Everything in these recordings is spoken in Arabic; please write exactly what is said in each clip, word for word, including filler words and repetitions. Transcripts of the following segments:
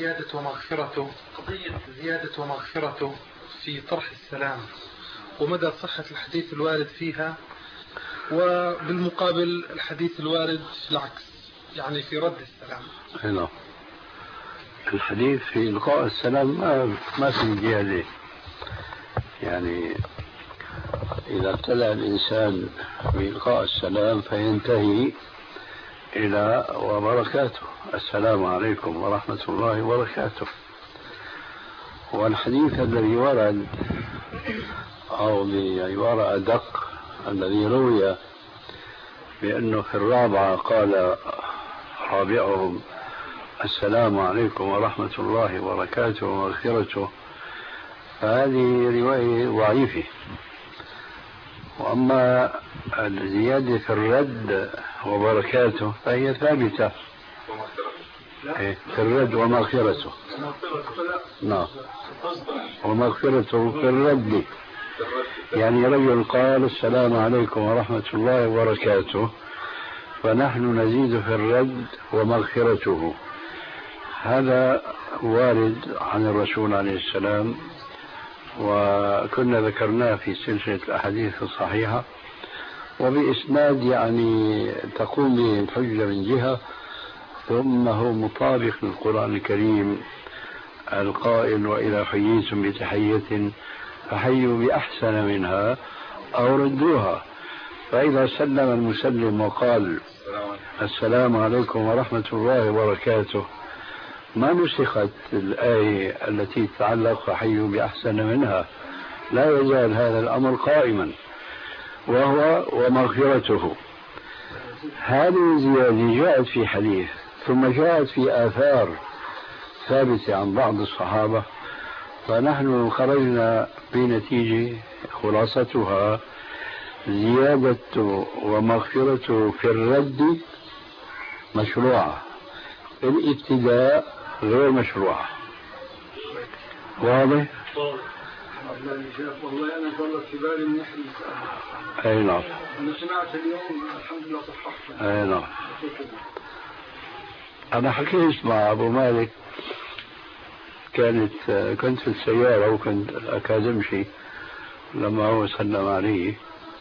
زيادة ومغفرته قضية زيادة ومغفرته في طرح السلام ومدى صحة الحديث الوارد فيها، وبالمقابل الحديث الوارد العكس، يعني في رد السلام. هنا الحديث في إلقاء السلام ما, ما في زيادة، يعني إذا ابتدأ الإنسان بإلقاء السلام فينتهي إلى وبركاته، السلام عليكم ورحمة الله وبركاته. والحديث الذي ورد أو بعبارة أدق الذي روي بأنه في الرابعة قال رابعهم السلام عليكم ورحمة الله وبركاته ومغفرته، فهذه رواية ضعيفة. وأما الزيادة في الرد وبركاته فهي ثابتة في الرد ومغفرته. نعم، ومغفرته في الرد، يعني رجل قال السلام عليكم ورحمة الله وبركاته فنحن نزيد في الرد ومغفرته. هذا وارد عن الرسول عليه السلام، وكنا ذكرناه في سلسلة الأحاديث الصحيحة، وبإسناد يعني تقوم به الحجة من جهة، ثم هو مطابق للقرآن الكريم القائل وإذا حييتم بتحية فحيوا بأحسن منها أو ردوها. فإذا سلم المسلم وقال السلام عليكم ورحمة الله وبركاته ما نسخت الآية التي تتعلق فحيوا بأحسن منها، لا يزال هذا الأمر قائما، وهو ومغفرته. هذه الزيادة جاءت في حديث، ثم جاءت في آثار ثابتة عن بعض الصحابة، فنحن خرجنا بنتيجة خلاصتها زيادة ومغفرة في الرد مشروعة، الابتداء غير مشروعة. واضح؟ والله أنا ظلت في بالي من نحن. أي نعم. أنا سمعت اليوم الحمد لله صححت. أي نعم. أنا حكيت مع أبو مالك، كانت كنت في السيارة وكنت أكاديمشي لما هو سلم علي،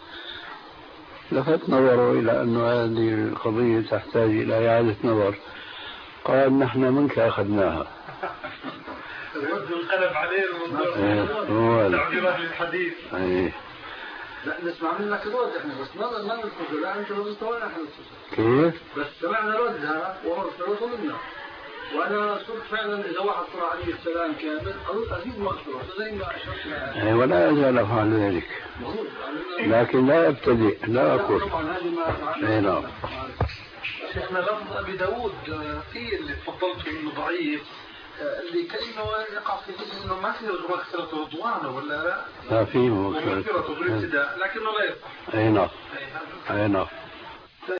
لفت نظره إلى أن هذه القضية تحتاج إلى إعادة نظر. قال نحن منك أخذناها. الرد انقلب عليه الموضوع تعبيرات للحديث. ايه لا نسمع منك الرد احنا بس ما ما ننفذه. لا انت مستوى احنا كيف؟ بس سمعنا ردها ومغفرته منا. وانا صرت فعلا اذا واحد قرأ عليه السلام كامل ازيد مغفرته زي ما اشرت. ايه ولا ازال افعل ذلك، لكن لا ابتدئ لا اقول. ايه نعم. شيخنا لفظ ابي داود في اللي تفضلته انه ضعيف، اللي كأنه يقع في ذهن انه ما في مغفرة رضوانه ولا لا؟ لا في مغفرة بالابتداء لكنه لا يصح. اي نعم اي نعم.